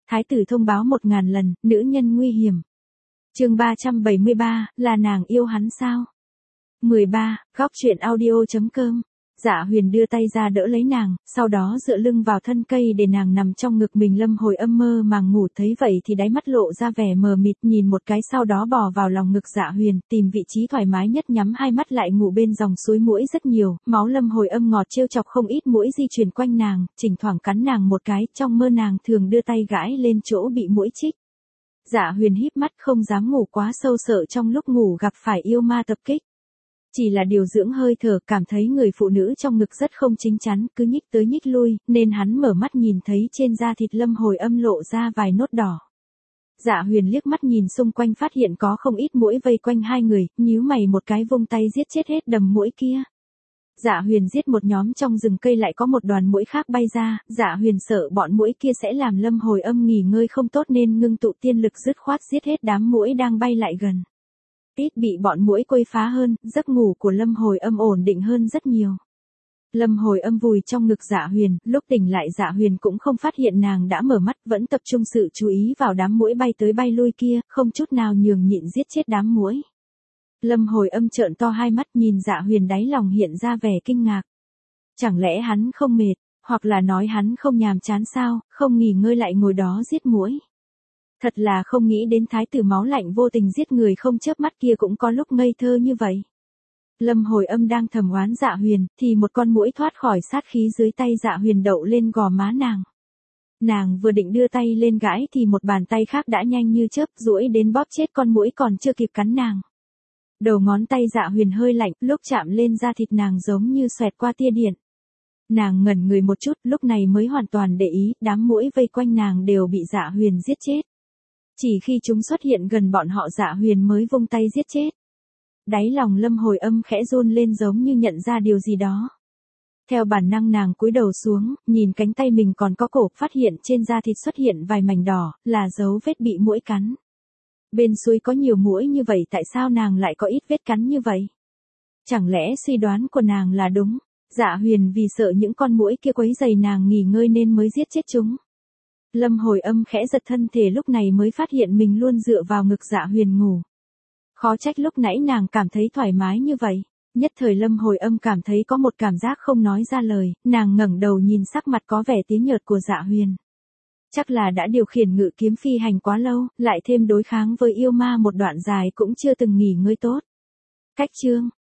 Thái tử thông báo 1000 lần, nữ nhân nguy hiểm. Chương 373, là nàng yêu hắn sao? 13, góc truyện audio.com. Dạ Huyền đưa tay ra đỡ lấy nàng, sau đó dựa lưng vào thân cây để nàng nằm trong ngực mình. Lâm Hồi Âm mơ màng ngủ, thấy vậy thì đáy mắt lộ ra vẻ mờ mịt, nhìn một cái sau đó bò vào lòng ngực Dạ Huyền, tìm vị trí thoải mái nhất nhắm hai mắt lại ngủ. Bên dòng suối muỗi rất nhiều, máu Lâm Hồi Âm ngọt trêu chọc không ít muỗi di chuyển quanh nàng, chỉnh thoảng cắn nàng một cái. Trong mơ nàng thường đưa tay gãi lên chỗ bị muỗi chích. Dạ Huyền híp mắt không dám ngủ quá sâu, sợ trong lúc ngủ gặp phải yêu ma tập kích. Chỉ là điều dưỡng hơi thở, cảm thấy người phụ nữ trong ngực rất không chính chắn, cứ nhích tới nhích lui, nên hắn mở mắt nhìn thấy trên da thịt Lâm Hồi Âm lộ ra vài nốt đỏ. Dạ Huyền liếc mắt nhìn xung quanh phát hiện có không ít muỗi vây quanh hai người, nhíu mày một cái vung tay giết chết hết đầm muỗi kia. Dạ Huyền giết một nhóm, trong rừng cây lại có một đoàn muỗi khác bay ra. Dạ Huyền sợ bọn muỗi kia sẽ làm Lâm Hồi Âm nghỉ ngơi không tốt nên ngưng tụ tiên lực dứt khoát giết hết đám muỗi đang bay lại gần. Ít bị bọn muỗi quấy phá hơn, giấc ngủ của Lâm Hồi Âm ổn định hơn rất nhiều. Lâm Hồi Âm vùi trong ngực Dạ Huyền, lúc tỉnh lại Dạ Huyền cũng không phát hiện nàng đã mở mắt, vẫn tập trung sự chú ý vào đám muỗi bay tới bay lui kia, không chút nào nhường nhịn giết chết đám muỗi. Lâm Hồi Âm trợn to hai mắt nhìn Dạ Huyền, đáy lòng hiện ra vẻ kinh ngạc. Chẳng lẽ hắn không mệt, hoặc là nói hắn không nhàm chán sao, không nghỉ ngơi lại ngồi đó giết muỗi. Thật là không nghĩ đến thái tử máu lạnh vô tình giết người không chớp mắt kia cũng có lúc ngây thơ như vậy. Lâm Hồi Âm đang thầm oán Dạ Huyền, thì một con muỗi thoát khỏi sát khí dưới tay Dạ Huyền đậu lên gò má nàng. Nàng vừa định đưa tay lên gãi thì một bàn tay khác đã nhanh như chớp duỗi đến bóp chết con muỗi còn chưa kịp cắn nàng. Đầu ngón tay Dạ Huyền hơi lạnh, lúc chạm lên da thịt nàng giống như xoẹt qua tia điện. Nàng ngẩn người một chút, lúc này mới hoàn toàn để ý, đám muỗi vây quanh nàng đều bị Dạ Huyền giết chết. Chỉ khi chúng xuất hiện gần bọn họ Dạ Huyền mới vung tay giết chết. Đáy lòng Lâm Hồi Âm khẽ run lên giống như nhận ra điều gì đó. Theo bản năng nàng cúi đầu xuống, nhìn cánh tay mình còn có cổ, phát hiện trên da thịt xuất hiện vài mảnh đỏ, là dấu vết bị muỗi cắn. Bên suối có nhiều muỗi như vậy, tại sao nàng lại có ít vết cắn như vậy? Chẳng lẽ suy đoán của nàng là đúng? Dạ Huyền vì sợ những con muỗi kia quấy rầy nàng nghỉ ngơi nên mới giết chết chúng. Lâm Hồi Âm khẽ giật thân thể, lúc này mới phát hiện mình luôn dựa vào ngực Dạ Huyền ngủ. Khó trách lúc nãy nàng cảm thấy thoải mái như vậy. Nhất thời Lâm Hồi Âm cảm thấy có một cảm giác không nói ra lời, nàng ngẩng đầu nhìn sắc mặt có vẻ tái nhợt của Dạ Huyền. Chắc là đã điều khiển ngự kiếm phi hành quá lâu, lại thêm đối kháng với yêu ma một đoạn dài cũng chưa từng nghỉ ngơi tốt. Cách chương